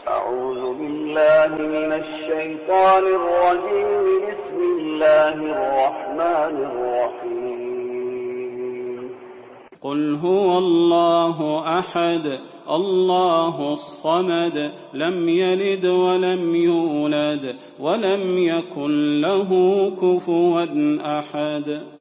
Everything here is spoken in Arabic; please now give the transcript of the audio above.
أعوذ بالله من الشيطان الرجيم. بسم الله الرحمن الرحيم. قل هو الله أحد الله الصمد لم يلد ولم يولد ولم يكن له كفوا أحد.